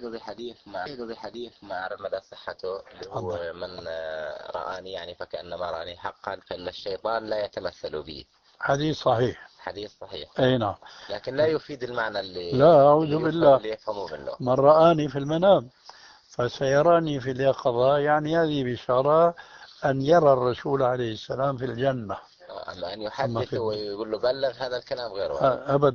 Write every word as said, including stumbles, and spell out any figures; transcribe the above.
بحديث مع بحديث مع مدى صحته اللي هو من رآني يعني فكأنما رآني حقا، فإن الشيطان لا يتمثل بي. حديث صحيح. حديث صحيح. أي نعم. لكن لا يفيد المعنى اللي لا أعوذ اللي بالله. اللي يفهموه منه. من رآني في المنام فسيراني في اليقظة، يعني هذه بشارة أن يرى الرسول عليه السلام في الجنة. أما أن يحدث ويقول له بلغ، هذا الكلام غير وارد. أبدا.